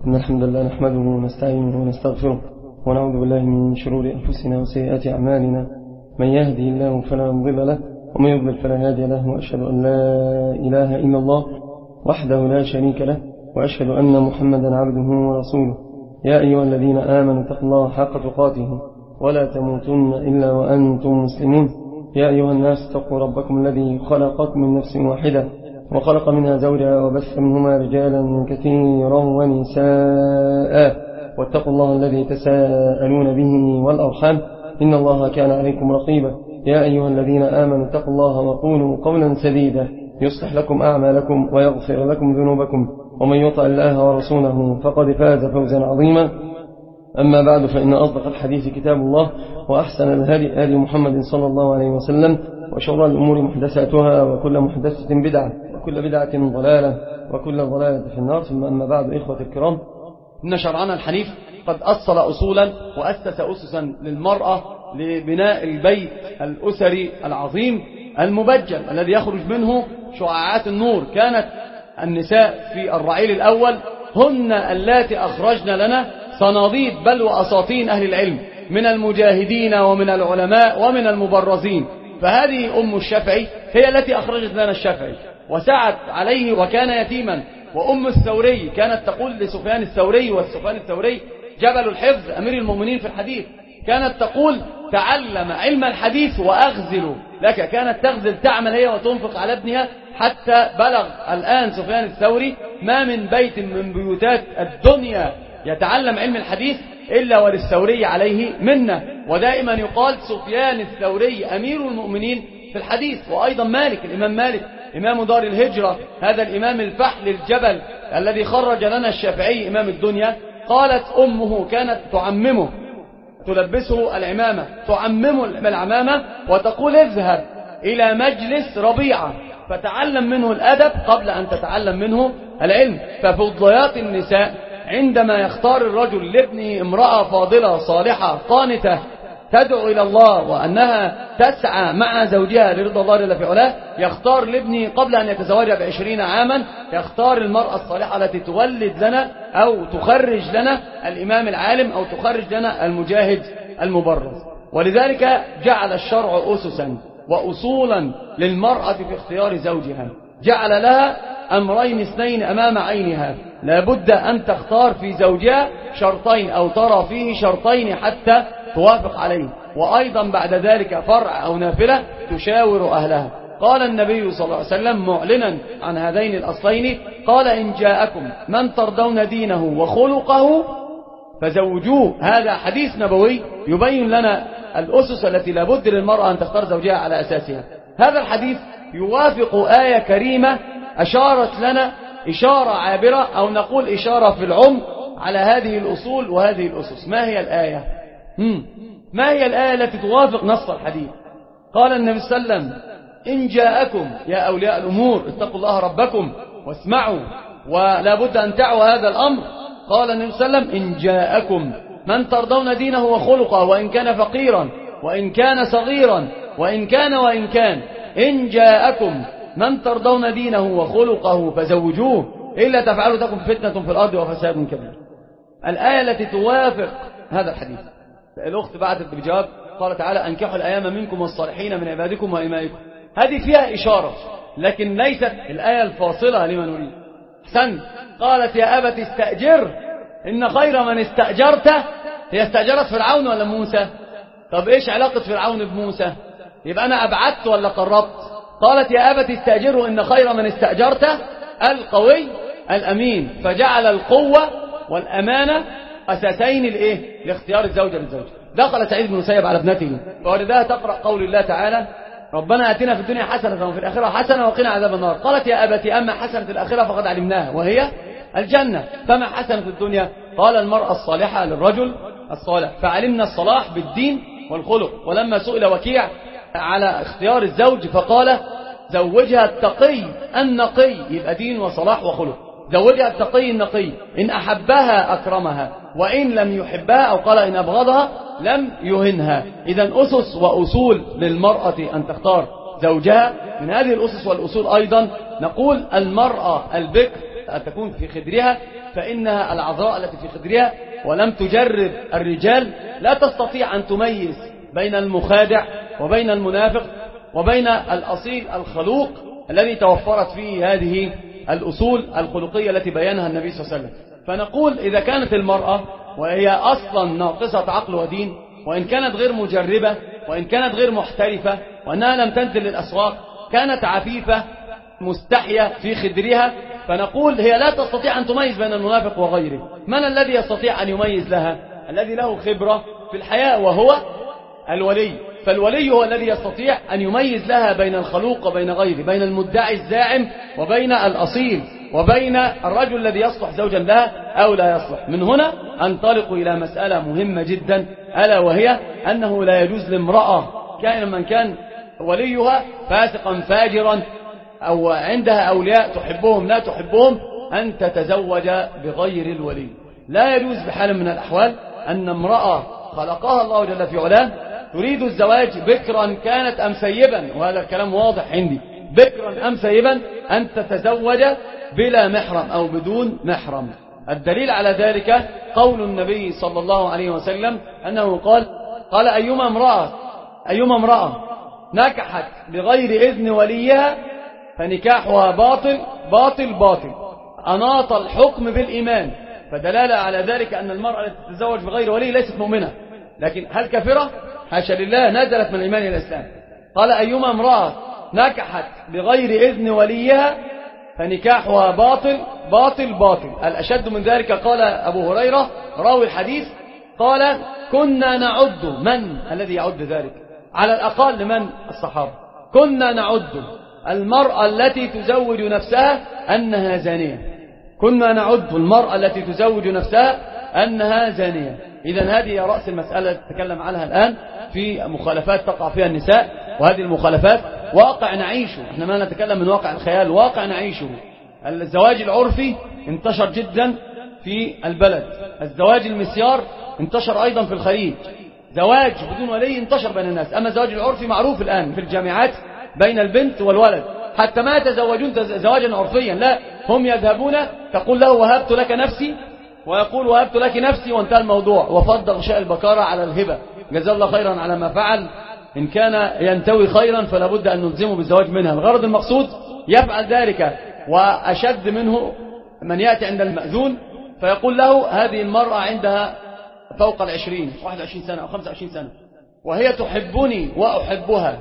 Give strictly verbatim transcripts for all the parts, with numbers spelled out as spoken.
إن الحمد لله نحمده ونستعينه ونستغفره ونعوذ بالله من شرور أنفسنا وسيئات أعمالنا. من يهدي الله فلا مضل له ومن يضلل فلا هادي له، وأشهد أن لا إله إلا الله وحده لا شريك له، وأشهد أن محمدا عبده ورسوله. يا أيها الذين آمنوا اتقوا الله حق تقاته ولا تموتن إلا وأنتم مسلمون. يا أيها الناس اتقوا ربكم الذي خلقكم من نفس واحدة وخلق منها زوجها وبث منهما رجالا كثيرا ونساء، واتقوا الله الذي تساءلون به والأرحام إن الله كان عليكم رقيبا. يا أيها الذين آمنوا اتقوا الله وقولوا قولا سديدا يصلح لكم أعمالكم ويغفر لكم ذنوبكم، ومن يطع الله ورسوله فقد فاز فوزا عظيما. أما بعد، فإن أصدق الحديث كتاب الله، وأحسن الهدي هدي محمد صلى الله عليه وسلم، وشر الأمور محدثاتها، وكل محدثة بدعة، وكل بدعة ضلالة، وكل ضلالة في النار. ثم أما بعد، إخوة الكرام، إن شرعنا الحنيف قد أصل أصولا وأسس أسسا للمرأة لبناء البيت الأسري العظيم المبجل الذي يخرج منه شعاعات النور. كانت النساء في الرعيل الأول هن اللاتي أخرجن لنا صناديد بل وأساطين أهل العلم من المجاهدين ومن العلماء ومن المبرزين. فهذه أم الشافعي هي التي أخرجت لنا الشافعي وسعت عليه وكان يتيما. وأم الثوري كانت تقول لسفيان الثوري، والسفيان الثوري جبل الحفظ أمير المؤمنين في الحديث، كانت تقول تعلم علم الحديث وأغزل لك. كانت تغزل تعمل هي وتنفق على ابنها، حتى بلغ الآن سفيان الثوري ما من بيت من بيوتات الدنيا يتعلم علم الحديث إلا وللثوري عليه منه. ودائما يقال سفيان الثوري أمير المؤمنين في الحديث. وأيضا مالك، الإمام مالك إمام دار الهجرة، هذا الإمام الفحل الجبل الذي خرج لنا الشافعي إمام الدنيا، قالت أمه كانت تعممه، تلبسه العمامة، تعممه العمامة وتقول اذهب إلى مجلس ربيعة فتعلم منه الأدب قبل أن تتعلم منه العلم. ففضليات النساء عندما يختار الرجل لابنه امرأة فاضلة صالحة قانتة تدعو إلى الله وأنها تسعى مع زوجها لرضا الله جل في علاه، يختار لابنه قبل أن يتزوج بعشرين عاما، يختار المرأة الصالحة التي تولد لنا أو تخرج لنا الإمام العالم أو تخرج لنا المجاهد المبرز. ولذلك جعل الشرع أسسا وأصولا للمرأة في اختيار زوجها، جعل لها أمرين اثنين أمام عينها، لابد أن تختار في زوجها شرطين أو ترى فيه شرطين حتى توافق عليه، وأيضا بعد ذلك فرع أو نافلة تشاور أهلها. قال النبي صلى الله عليه وسلم معلنا عن هذين الأصلين، قال إن جاءكم من ترضون دينه وخلقه فزوجوه. هذا حديث نبوي يبين لنا الأسس التي لابد للمرأة أن تختار زوجها على أساسها. هذا الحديث يوافق آية كريمة أشارت لنا إشارة عابرة أو نقول إشارة في العمق على هذه الأصول وهذه الأسس. ما هي الآية؟ هم. ما هي الآية التي توافق نص الحديث؟ قال النبي صلى الله عليه وسلم إن جاءكم يا أولياء الأمور اتقوا الله ربكم واسمعوا، ولا بد أن تعوا هذا الأمر. قال النبي صلى الله عليه وسلم إن جاءكم من ترضون دينه وخلقه، وإن كان فقيرا وإن كان صغيرا وإن كان وإن كان إن جاءكم من ترضون دينه وخلقه فزوجوه إلا تفعلوا تكن فتنة في الأرض وفساد كبير. الآية التي توافق هذا الحديث. الأخت بعثت بجواب قال تعالى أنكحوا الأيام منكم والصالحين من عبادكم وإمائكم. هذه فيها إشارة لكن ليست الآية الفاصلة لما نريد. حسن قالت يا أبت استأجر إن خير من استأجرته. هي استأجرت فرعون ولا موسى؟ طب إيش علاقة فرعون بموسى؟ يبقى أنا أبعدت ولا قربت؟ قالت يا أبت استأجره إن خير من استأجرته القوي الأمين. فجعل القوة والأمانة أساسين لإيه؟ لاختيار الزوجة للزوج. دخل سعيد بن المسيب على ابنته فوردها تقرأ قول الله تعالى ربنا آتنا في الدنيا حسنة وفي الآخرة حسنة وقنا عذاب النار. قالت يا أبت أما حسنة الآخرة فقد علمناها وهي الجنة، فما حسنة في الدنيا؟ قال المرأة الصالحة للرجل الصالح. فعلمنا الصلاح بالدين والخلق. ولما سئل وكيع على اختيار الزوج فقال زوجها التقي النقي، يبقى دين وصلاح وخلق. زوجها التقي النقي، إن أحبها أكرمها وإن لم يحبها أو قال إن أبغضها لم يهنها. إذن أسس وأصول للمرأة أن تختار زوجها. من هذه الأسس والأصول أيضا نقول المرأة البكر أن تكون في خدرها فإنها العذراء التي في خدرها ولم تجرب الرجال، لا تستطيع أن تميز بين المخادع وبين المنافق وبين الأصيل الخلوق الذي توفرت فيه هذه الأصول الخلقية التي بيانها النبي صلى الله عليه وسلم. فنقول إذا كانت المرأة وهي أصلا ناقصة عقل ودين، وإن كانت غير مجربة، وإن كانت غير محترفة، وأنها لم تنزل للأسواق، كانت عفيفة مستحية في خدرها، فنقول هي لا تستطيع أن تميز بين المنافق وغيره. من الذي يستطيع أن يميز لها؟ الذي له خبرة في الحياة، وهو الولي. فالولي هو الذي يستطيع أن يميز لها بين الخلوق وبين غيره، بين المدعي الزاعم وبين الأصيل، وبين الرجل الذي يصلح زوجا لها أو لا يصلح. من هنا أنطلق إلى مسألة مهمة جدا، ألا وهي أنه لا يجوز لامرأة كائنا من كان وليها فاسقا فاجرا أو عندها أولياء تحبهم لا تحبهم أن تتزوج بغير الولي. لا يجوز بحال من الأحوال أن امرأة خلقها الله جل في علاه تريد الزواج بكرا كانت أم سيبا، وهذا الكلام واضح عندي، بكرا أم سيبا، أن تتزوج بلا محرم أو بدون محرم. الدليل على ذلك قول النبي صلى الله عليه وسلم أنه قال قال أيما امرأة أيما امرأة نكحت بغير إذن وليها فنكاحها باطل باطل باطل. أناط الحكم بالإيمان، فدلالة على ذلك أن المرأة التي تتزوج بغير ولي ليست مؤمنة، لكن هل كافرة؟ حاشا لله، نزلت من الإيمان إلى الإسلام. قال أيما امرأة نكحت بغير إذن وليها فنكاحها باطل باطل باطل. الأشد من ذلك قال أبو هريرة راوي الحديث قال كنا نعد، من الذي يعد ذلك؟ على الأقل من الصحابة، كنا نعد المرأة التي تزوج نفسها أنها زانية، كنا نعد المرأة التي تزوج نفسها أنها زانية. إذن هذه رأس المسألة التي نتكلم عنها الآن في مخالفات تقع فيها النساء، وهذه المخالفات واقع نعيشه، احنا ما نتكلم من واقع الخيال، واقع نعيشه. الزواج العرفي انتشر جدا في البلد، الزواج المسيار انتشر أيضا في الخليج، زواج بدون ولي انتشر بين الناس. أما الزواج العرفي معروف الآن في الجامعات بين البنت والولد، حتى ما يتزوجون زواجا عرفيا، لا، هم يذهبون تقول له وهبت لك نفسي، ويقول وهبت لك نفسي، وانتهى الموضوع، وفضل غشاء البكارة على الهبة، جزاه الله خيرا على ما فعل. إن كان ينتوي خيرا فلا بد أن نلزمه بالزواج منها. الغرض المقصود يفعل ذلك. وأشد منه من يأتي عند المأذون فيقول له هذه المرأة عندها فوق العشرين، واحد وعشرين سنة أو خمسة وعشرين سنة، وهي تحبني وأحبها،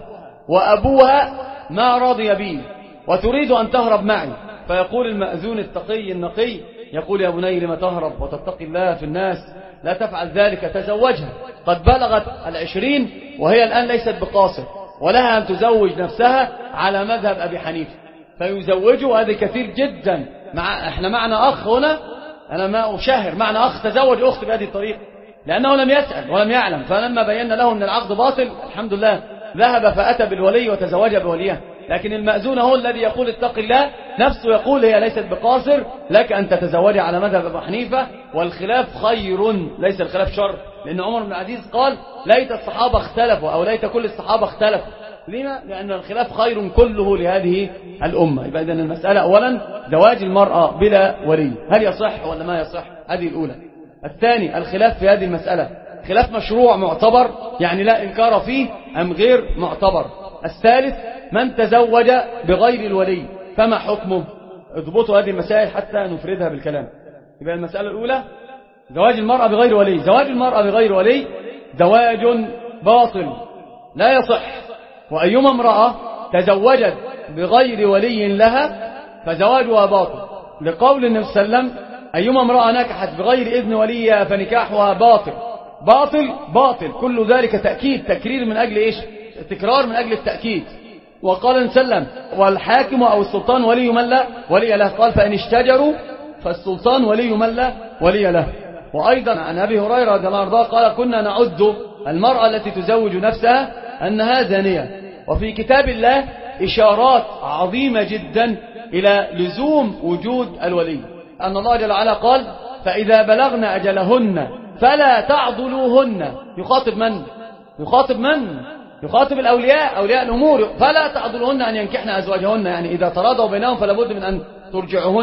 وأبوها ما راضي بي، وتريد أن تهرب معي. فيقول المأذون التقي النقي، يقول يا بني لما تهرب وتتقي الله في الناس، لا تفعل ذلك، تزوجها، قد بلغت العشرين وهي الآن ليست بقاصر، ولها أن تزوج نفسها على مذهب أبي حنيفة. فيزوجوا، هذا كثير جدا. مع احنا معنا أخ هنا، أنا ما أشاهر، معنا أخ تزوج أخت بهذه الطريقة لأنه لم يسأل ولم يعلم، فلما بينا له أن العقد باطل الحمد لله ذهب فأتى بالولي وتزوج بوليها. لكن المأذون هو الذي يقول اتق الله، نفسه يقول هي ليست بقاصر، لك أن تتزوج على مذهب أبي حنيفة، والخلاف خير ليس الخلاف شر. لأن عمر بن العزيز قال ليت الصحابة اختلفوا، أو ليت كل الصحابة اختلفوا. لما؟ لأن الخلاف خير كله لهذه الأمة. يبقى إذن المسألة أولا زواج المرأة بلا ولي، هل يصح ولا ما يصح؟ هذه الأولى. الثاني الخلاف في هذه المسألة خلاف مشروع معتبر، يعني لا إنكار فيه، أم غير معتبر. الثالث من تزوج بغير الولي فما حكمه؟ اضبطوا هذه المسائل حتى نفردها بالكلام. يبقى المسألة الأولى زواج المرأة بغير ولي. زواج المرأة بغير ولي زواج باطل لا يصح. وأيما امرأة تزوجت بغير ولي لها فزواجها باطل، لقول النبي صلى الله عليه وسلم أيما امرأة نكحت بغير إذن وليها فنكاحها باطل باطل باطل. كل ذلك تأكيد، تكرير من أجل إيش؟ تكرار من أجل التأكيد. وقال النبي صلى الله عليه وسلم والحاكم أو السلطان ولي من لا ولي له، قال فإن اشتجروا فالسلطان ولي من لا ولي له. وأيضا عن أبي هريرة رضي الله عنه قال كنا نعد المرأة التي تزوج نفسها أنها زانية. وفي كتاب الله إشارات عظيمة جدا إلى لزوم وجود الولي، أن الله جل وعلا قال فإذا بلغن أجلهن فلا تعضلوهن. يخاطب من؟ يخاطب من؟ يخاطب الأولياء، أولياء الأمور. فلا تعضلوهن أن ينكحن أزواجهن، يعني إذا تراضوا بينهم فلا بد من أن ترجعهن.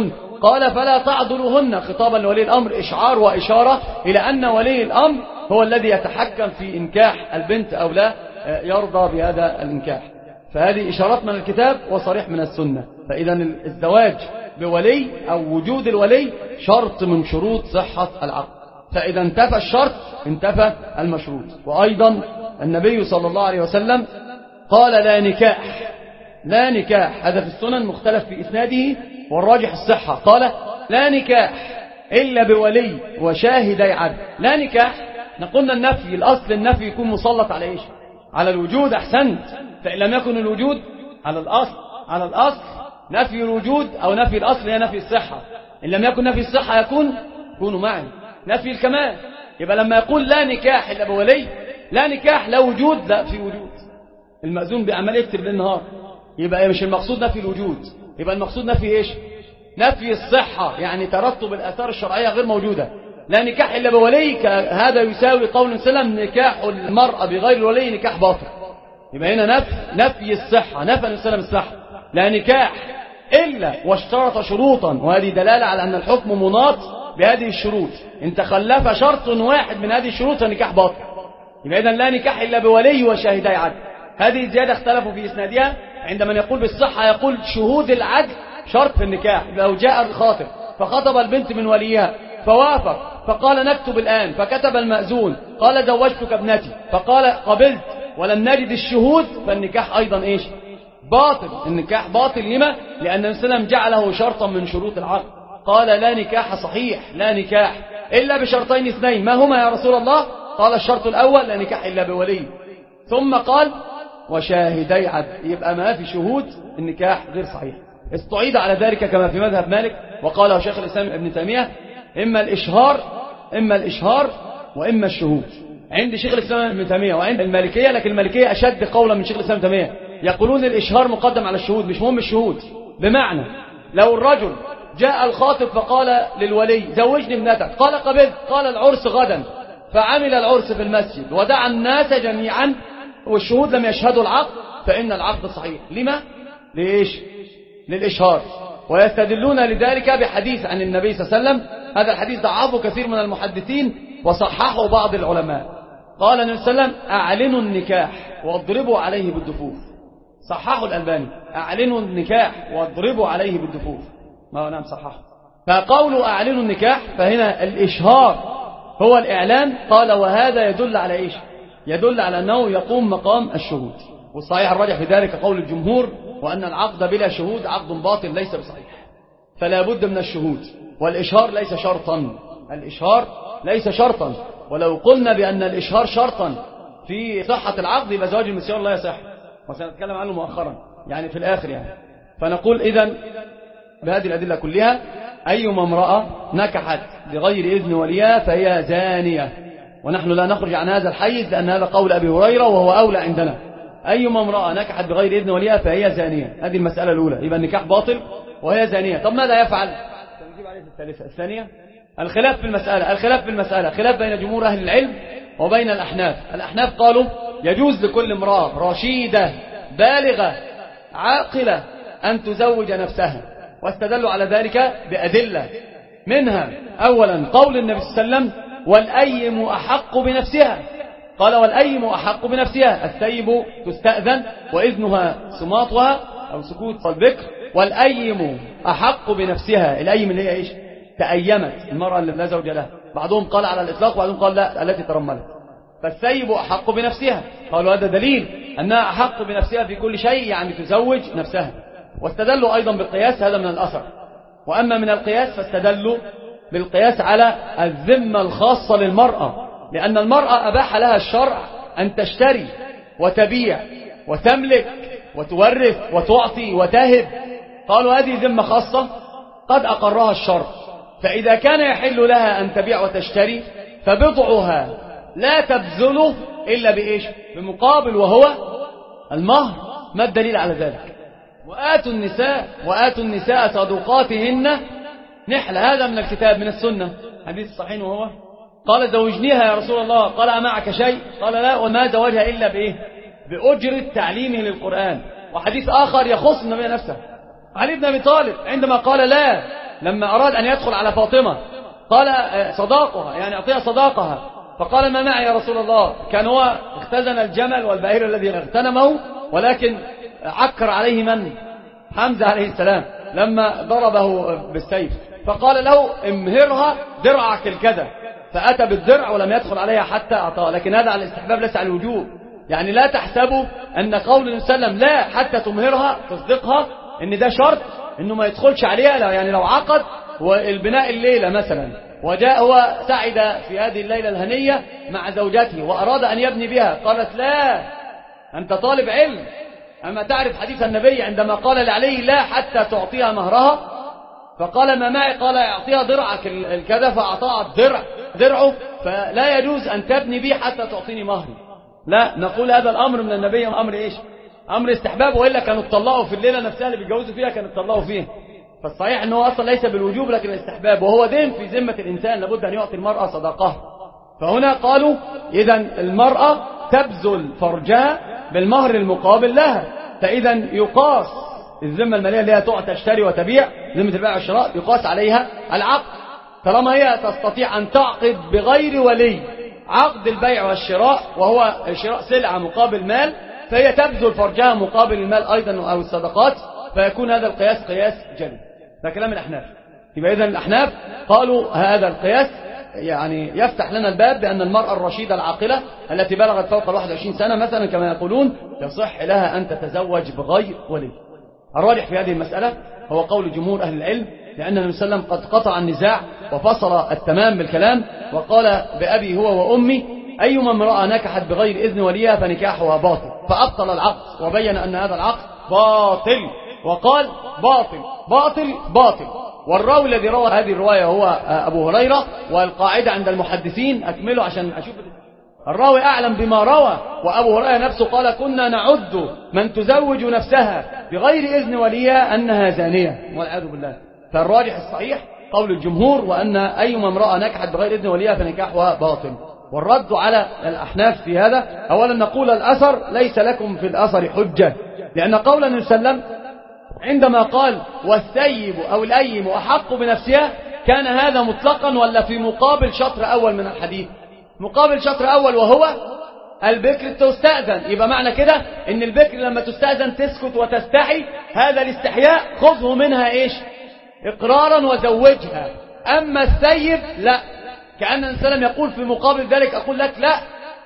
قال فلا تعضلوهن، خطابا لولي الأمر، إشعار وإشارة إلى أن ولي الأمر هو الذي يتحكم في إنكاح البنت أو لا يرضى بهذا الإنكاح. فهذه إشارات من الكتاب وصريح من السنة. فإذا الزواج بولي أو وجود الولي شرط من شروط صحة العقد، فإذا انتفى الشرط انتفى المشروط. وأيضا النبي صلى الله عليه وسلم قال لا نكاح، لا نكاح، هذا في السنن مختلف في إسناده والراجح الصحة، قال لا نكاح إلا بولي وشاهدي عدل. لا نكاح، نقولنا النفي، الأصل النفي يكون مسلط على إيش؟ على الوجود. أحسنت. فإن لم يكن الوجود على الأصل، على الأصل نفي الوجود أو نفي الأصل هي نفي الصحة. إن لم يكن نفي الصحة يكون يكون معي نفي الكمال. يبقى لما يقول لا نكاح إلا بولي، لا نكاح لا وجود، لا في وجود. المأذون بأعمال يكتب للنهار، يبقى مش المقصود نفي الوجود، يبقى المقصود نفي إيش؟ نفي الصحة، يعني ترتب الآثار الشرعية غير موجودة. لا نكاح إلا بولي، هذا يساوي قول سلم نكاح المرأة بغير الولي نكاح باطل. يبقى هنا نفي نفي الصحة، نفى سلم الصحة. لا نكاح إلا واشترط شروطا، وهذه دلالة على أن الحكم مناط بهذه الشروط. إن تخلف شرط واحد من هذه الشروط فنكاح باطل. يبقى إذن لا نكاح إلا بولي وشاهدي عدل. هذه زيادة اختلفوا في إسنادها. عندما يقول بالصحة يقول شهود العدل شرط في النكاح. لو جاء الخاطب فخطب البنت من وليها فوافق فقال نكتب الآن، فكتب المأذون قال زوجتك ابنتي، فقال قبلت ولم نجد الشهود، فالنكاح أيضا إيش؟ باطل. النكاح باطل. لما؟ لأن السلام جعله شرطا من شروط العقد. قال لا نكاح صحيح، لا نكاح إلا بشرطين اثنين، ما هما يا رسول الله؟ قال الشرط الأول لا نكاح إلا بولي، ثم قال وشاهدي عدل. يبقى ما في شهود النكاح غير صحيح. استعيد على ذلك كما في مذهب مالك وقاله شيخ الإسلام ابن تيمية إما الإشهار إما الإشهار وإما الشهود. عند شيخ الإسلام ابن تيمية وعند المالكية، لكن المالكية أشد قولا من شيخ الإسلام ابن تيمية، يقولون الإشهار مقدم على الشهود، مش مهم الشهود. بمعنى لو الرجل جاء الخاطب فقال للولي زوجني ابنتك، قال قبلت، قال العرس غدا، فعمل العرس في المسجد ودعا الناس جميعا والشهود لم يشهدوا العقد، فإن العقد صحيح. لما؟ ليش؟ للإشهار. ويستدلون لذلك بحديث عن النبي صلى الله عليه وسلم، هذا الحديث ضعفه كثير من المحدثين وصححه بعض العلماء. قال النبي صلى الله عليه وسلم أعلنوا النكاح واضربوا عليه بالدفوف. صححه الألباني، أعلنوا النكاح واضربوا عليه بالدفوف. ما هو نعم صححه. فقولوا أعلنوا النكاح فهنا الإشهار هو الإعلان. قال وهذا يدل على إيش؟ يدل على أنه يقوم مقام الشهود. والصحيح الراجح في ذلك قول الجمهور، وأن العقد بلا شهود عقد باطل ليس بصحيح، فلا بد من الشهود. والإشهار ليس شرطا، الإشهار ليس شرطا. ولو قلنا بأن الإشهار شرطا في صحة العقد يبقى زواج المسيار لا يصح، وسنتكلم عنه مؤخرا يعني في الآخر يعني. فنقول إذن بهذه الأدلة كلها أيما امرأة نكحت بغير إذن وليها فهي زانية، ونحن لا نخرج عن هذا الحيز لأن هذا قول أبي هريرة وهو أولى عندنا. أيما امرأة نكحت بغير إذن وليها فهي زانية. هذه المسألة الأولى، يبقى النكاح باطل وهي زانية. طب ماذا يفعل؟ نجيب عليه الثالثة. الثانية الخلاف في المسألة، الخلاف في المسألة خلاف بين جمهور أهل العلم وبين الأحناف. الأحناف قالوا يجوز لكل امرأة رشيدة بالغة عاقلة أن تزوج نفسها، واستدلوا على ذلك بأدلة، منها أولا قول النبي صلى الله عليه وسلم والأيم أحق بنفسها. قال والأيم أحق بنفسها، الثيب تستأذن وإذنها سماطها أو سكوت البكر، والأيم أحق بنفسها. الأيم اللي هي إيش؟ تأيمت، المرأة اللي لا زوج لها. بعضهم قال على الإطلاق وبعضهم قال لا، التي ترملت. فالثيب أحق بنفسها، قالوا هذا دليل أنها أحق بنفسها في كل شيء، يعني تزوج نفسها. واستدلوا أيضا بالقياس، هذا من الأثر. وأما من القياس فاستدلوا بالقياس على الذمة الخاصة للمرأة، لأن المرأة أباح لها الشرع أن تشتري وتبيع وتملك وتورث وتعطي وتهب. قالوا هذه ذمة خاصة قد أقرها الشرع، فإذا كان يحل لها أن تبيع وتشتري فبضعها لا تبذله إلا بإيش؟ بمقابل، وهو المهر. ما الدليل على ذلك؟ وآتوا النساء وآتوا النساء صدقاتهن نحلة. هذا من الكتاب من السنة، حديث صحيح. وهو قال زوجنيها يا رسول الله، قال أمعك شيء؟ قال لا، وما زوجها إلا بإيه؟ بأجرة تعليمه للقرآن. وحديث آخر يخص النبي نفسه، علي بن أبي طالب عندما قال لا لما أراد أن يدخل على فاطمة قال صداقها، يعني أعطيها صداقها، فقال ما معي يا رسول الله. كان هو اختزن الجمل والبعير الذي اغتنمه، ولكن عكر عليه من؟ حمزة عليه السلام لما ضربه بالسيف، فقال له امهرها درعك الكذا، فأتى بالدرع ولم يدخل عليها حتى أعطاه. لكن هذا على الاستحباب ليس على الوجوب. يعني لا تحسبوا أن قول النبي صلى الله عليه وسلم لا حتى تمهرها تصدقها إن ده شرط إنه ما يدخلش عليها. لو يعني لو عقد والبناء الليلة مثلا وجاء هو سعد في هذه الليلة الهنية مع زوجته وأراد أن يبني بها، قالت لا أنت طالب علم، أما تعرف حديث النبي عندما قال لعلي لا حتى تعطيها مهرها، فقال ما معي، قال اعطيها درعك الكذا، فأعطاها الدرع درعه، فلا يجوز أن تبني بي حتى تعطيني مهري. لا، نقول هذا الأمر من النبي أمر إيش؟ أمر استحباب، وإلا كانوا اتطلقوا في الليلة نفسها اللي بيتجوزوا فيها كانوا اتطلقوا فيها. فالصحيح أنه أصلا ليس بالوجوب لكن الاستحباب، وهو دين في ذمة الإنسان لابد أن يعطي المرأة صداقها. فهنا قالوا إذا المرأة تبذل فرجها بالمهر المقابل لها، فإذا يقاس الذمة المالية اللي هي تشتري وتبيع، ذمة البيع والشراء يقاس عليها العقد. طالما هي تستطيع أن تعقد بغير ولي عقد البيع والشراء وهو شراء سلعة مقابل مال، فهي تبذل فرجها مقابل المال أيضا أو الصدقات، فيكون هذا القياس قياس جلي. ده كلام الأحناف. يبقى إذن الأحناف قالوا هذا القياس يعني يفتح لنا الباب بأن المرأة الرشيدة العاقلة التي بلغت فوق الواحد وعشرين سنة مثلا كما يقولون يصح لها أن تتزوج بغير ولي. الراجح في هذه المسألة هو قول جمهور أهل العلم، لأن النبي صلى الله عليه وسلم قد قطع النزاع وفصل التمام بالكلام وقال بأبي هو وأمي أيما امرأة نكحت بغير إذن وليها فنكاحها باطل، فأبطل العقد وبين أن هذا العقد باطل، وقال باطل باطل باطل. والراوي الذي روى هذه الرواية هو أبو هريرة، والقاعدة عند المحدثين أكمله عشان أشوف الراوي أعلم بما روى، وأبو هريرة نفسه قال كنا نعد من تزوج نفسها بغير إذن وليها أنها زانية والعياذ بالله. فالراجح الصحيح قول الجمهور وأن أيما امرأة نكحت بغير إذن وليها فنكاحها باطل. والرد على الأحناف في هذا أولا نقول الأثر ليس لكم في الأثر حجة، لأن قول النبي صلى الله عليه وسلم عندما قال والثيب أو الأيم أحق بنفسها كان هذا مطلقا ولا في مقابل شطر أول من الحديث؟ مقابل شطر أول وهو البكر تستأذن. يبقى معنى كده إن البكر لما تستأذن تسكت وتستحي، هذا الاستحياء خذه منها إيش؟ إقرارا وزوجها. أما الثيب لا، كأن النبي صلى الله عليه وسلم يقول في مقابل ذلك أقول لك لا،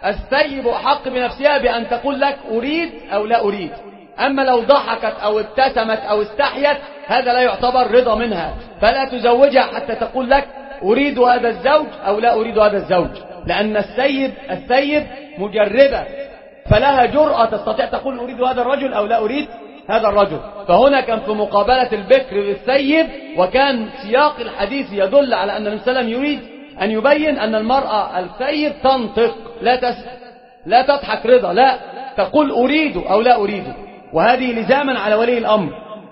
الثيب أحق بنفسها بأن تقول لك أريد أو لا أريد. أما لو ضحكت أو ابتسمت أو استحيت هذا لا يعتبر رضا منها، فلا تزوجها حتى تقول لك أريد هذا الزوج أو لا أريد هذا الزوج، لأن السيد السيد مجربة فلها جرأة تستطيع تقول أريد هذا الرجل أو لا أريد هذا الرجل. فهنا كان في مقابلة البكر بالسيد، وكان سياق الحديث يدل على أن النبي صلى الله عليه وسلم يريد أن يبين أن المرأة السيد تنطق لا تس لا تضحك رضا، لا تقول أريد أو لا أريد. وهذه لزاما على ولي الأمر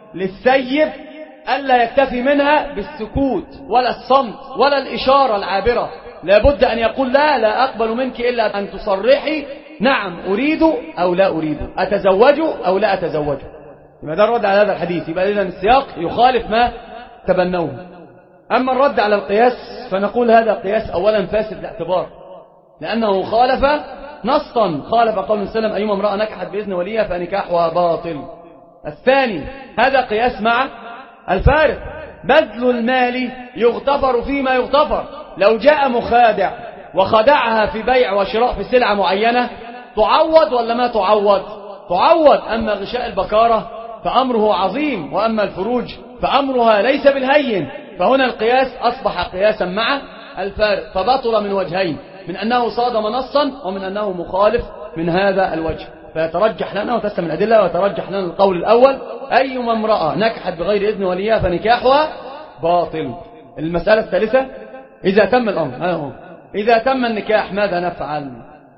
للسيد ألا يكتفي منها بالسكوت ولا الصمت ولا الإشارة العابرة، لابد أن يقول لا لا أقبل منك إلا أن تصرحي نعم أريد أو لا أريد، أتزوج أو لا أتزوج. يبقى ده الرد على هذا الحديث. يبقى إذن السياق يخالف ما تبنوه. أما الرد على القياس فنقول هذا قياس أولا فاسد الاعتبار، لأنه خالف نصا، خالف قول النبي صلى الله عليه وسلم أيما امرأة نكحت بإذن وليها فنكاحها باطل. الثاني هذا قياس مع الفارق، بذل المال يغتفر فيما يغتفر. لو جاء مخادع وخدعها في بيع وشراء في سلعة معينة تعوض ولا ما تعوض؟ تعوض. أما غشاء البكارة فأمره عظيم، وأما الفروج فأمرها ليس بالهين. فهنا القياس أصبح قياسا مع الفارق، فبطل من وجهين، من أنه صادم نصا ومن أنه مخالف من هذا الوجه. فيترجح لنا وتسلم الأدلة ويترجح لنا القول الأول أيما امرأة نكحت بغير إذن وليها فنكاحها باطل. المسألة الثالثة إذا تم الأمر، إذا تم النكاح ماذا نفعل؟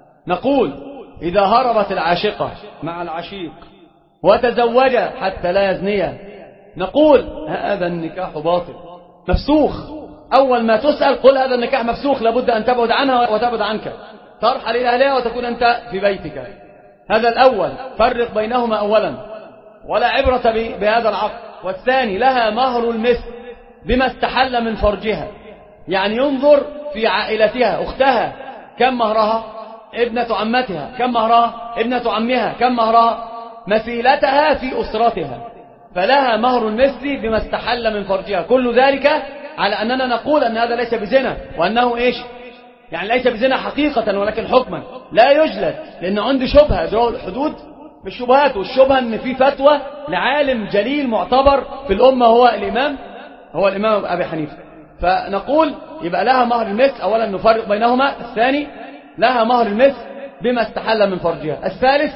نقول إذا هربت العاشقة مع العشيق وتزوج حتى لا يزنيا نقول هذا النكاح باطل مفسوخ. أول ما تسأل قل هذا النكاح مفسوخ، لابد أن تبعد عنها وتبعد عنك، ترحل إلى أهلها وتكون أنت في بيتك. هذا الأول، فرق بينهما أولا، ولا عبرة بهذا العقد. والثاني لها مهر المثل، بما استحل من فرجها، يعني ينظر في عائلتها، أختها كم مهرها، ابنة عمتها كم مهرها، ابنة عمها كم مهرها، مثيلتها في أسرتها، فلها مهر المثل بما استحل من فرجها. كل ذلك على أننا نقول أن هذا ليس بزنا، وأنه إيش يعني ليس بزنا حقيقة ولكن حكما لا يجلد، لأنه عندي شبهة، إدراء الحدود بالشبهات، والشبهة أن في فتوى لعالم جليل معتبر في الأمة هو الإمام هو الإمام أبي حنيفة. فنقول يبقى لها مهر المثل، أولا نفرق بينهما. الثاني لها مهر المثل بما استحل من فرجها. الثالث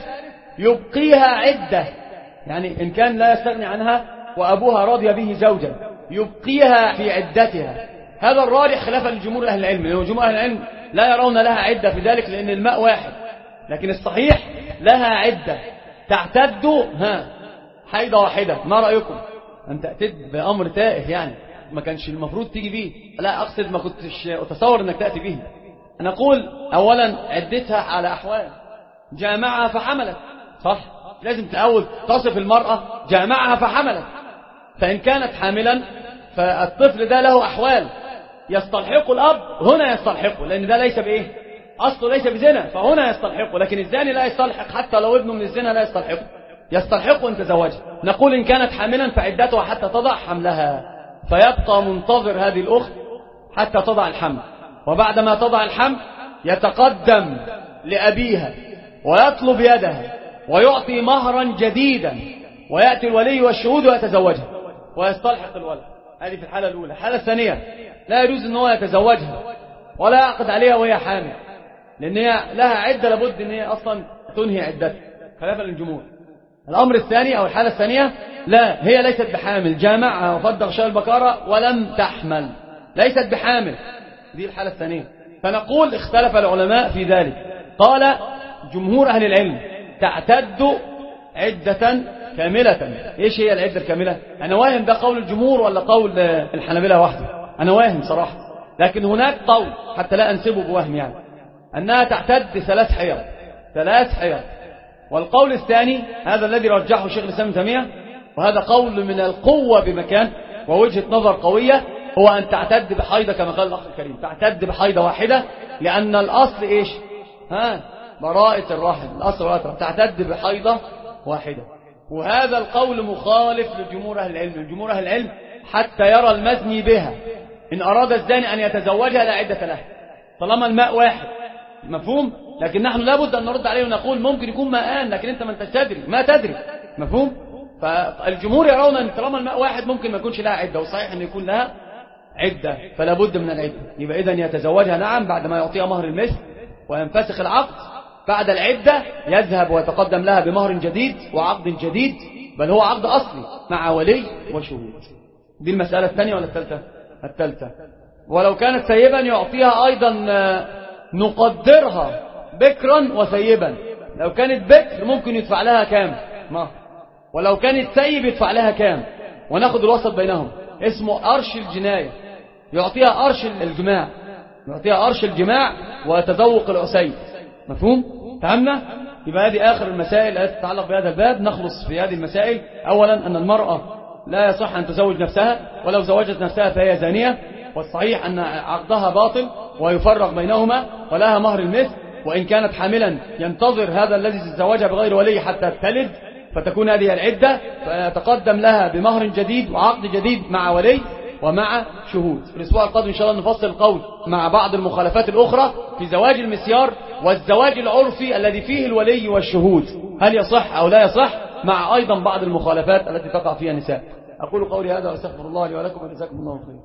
يبقيها عدة، يعني إن كان لا يستغني عنها وأبوها راضي به زوجا يبقيها في عدتها. هذا الراجح خلافا لجمهور أهل العلم، لأن جمهور أهل العلم لا يرون لها عدة في ذلك، لأن الماء واحد. لكن الصحيح لها عدة تعتد ها حيضة واحدة. ما رأيكم؟ أن تأتي بأمر تائه، يعني ما كانش المفروض تيجي به، لا أقصد ما كنتش أتصور أنك تأتي به. نقول أولا عدتها على أحوال، جامعها فحملت، صح؟ لازم الأول تصف المرأة جامعها فحملت، فإن كانت حاملا فالطفل ده له أحوال يستلحق الأب، هنا يستلحقه، لأن ده ليس بإيه أصله ليس بزنا، فهنا يستلحقه. لكن الزاني لا يستلحق، حتى لو ابنه من الزنا لا يستلحقه، يستلحقه أن تزوجه. نقول إن كانت حاملا فعدتها حتى تضع حملها، فيبقى منتظر هذه الأخت حتى تضع الحمل، وبعدما تضع الحمل يتقدم لأبيها ويطلب يدها ويعطي مهرا جديدا، ويأتي الولي والشهود ويتزوجها ويستلحق الولد. هذه في الحالة الأولى. الحالة الثانية لا يجوز أن هو يتزوجها ولا يعقد عليها وهي حامل، لأن هي لها عدة لابد أن هي أصلا تنهي عدتها خلافا للجمهور. الأمر الثاني أو الحالة الثانية لا، هي ليست بحامل، جامعها وفض غشاء البكارة ولم تحمل، ليست بحامل، دي الحالة الثانية. فنقول اختلف العلماء في ذلك. قال جمهور أهل العلم تعتد عدة كاملة. ايش هي العدة الكاملة؟ أنا واهم ده قول الجمهور ولا قول الحنابلة وحده؟ أنا واهم صراحة، لكن هناك قول حتى لا أنسبه بوهم، يعني أنها تعتد ثلاث حيض ثلاث حيض. والقول الثاني هذا الذي رجحه الشيخ الإسلام ابن تيمية، وهذا قول من القوة بمكان ووجهة نظر قوية، هو أن تعتد بحيضة كما قال الأخ الكريم، تعتد بحيضة واحدة، لأن الأصل إيش؟ ها براءة الرحم، الأصل براءة الرحم، تعتد بحيضة واحدة. وهذا القول مخالف لجمهور أهل العلم. الجمهور أهل العلم حتى يرى المزني بها إن أراد الزاني أن يتزوجها لا عدة له طالما الماء واحد، مفهوم؟ لكن نحن لابد أن نرد عليه ونقول ممكن يكون ماءان، لكن أنت ما أنت تدري ما تدري، مفهوم؟ فالجمهور يرون أن طالما الماء واحد ممكن ما يكونش لها عدة، وصحيح أن يكون لها عدة، فلا بد من العدة. يبقى إذن يتزوجها نعم بعد ما يعطيها مهر المثل وينفسخ العقد، بعد العدة يذهب ويتقدم لها بمهر جديد وعقد جديد، بل هو عقد أصلي مع ولي وشهود. دي المسألة الثانية ولا الثالثة؟ الثالثة. ولو كانت ثيبا يعطيها أيضا، نقدرها بكرا وثيبا. لو كانت بكر ممكن يدفع لها كام مهر، ولو كانت ثيب يدفع لها كام، وناخد الوسط بينهم، اسمه أرش الجناية. يعطيها أرش الجماع، يعطيها أرش الجماع وتذوق العسيد، مفهوم؟ فهمنا؟ يبقى هذه آخر المسائل التي تتعلق بهذا الباب. نخلص في هذه المسائل. أولا أن المرأة لا يصح أن تزوج نفسها، ولو زوجت نفسها فهي زانية، والصحيح أن عقدها باطل ويفرق بينهما، ولها مهر المثل، وإن كانت حاملا ينتظر هذا الذي تزوجها بغير ولي حتى تلد، فتكون هذه العدة، فيتقدم لها بمهر جديد وعقد جديد مع ولي ومع شهود. في الأسبوع القادم إن شاء الله نفصل القول مع بعض المخالفات الأخرى في زواج المسيار والزواج العرفي الذي فيه الولي والشهود، هل يصح أو لا يصح، مع أيضا بعض المخالفات التي تقع فيها النساء. أقول قولي هذا وأستغفر الله لي ولكم وجزاكم الله خيرا.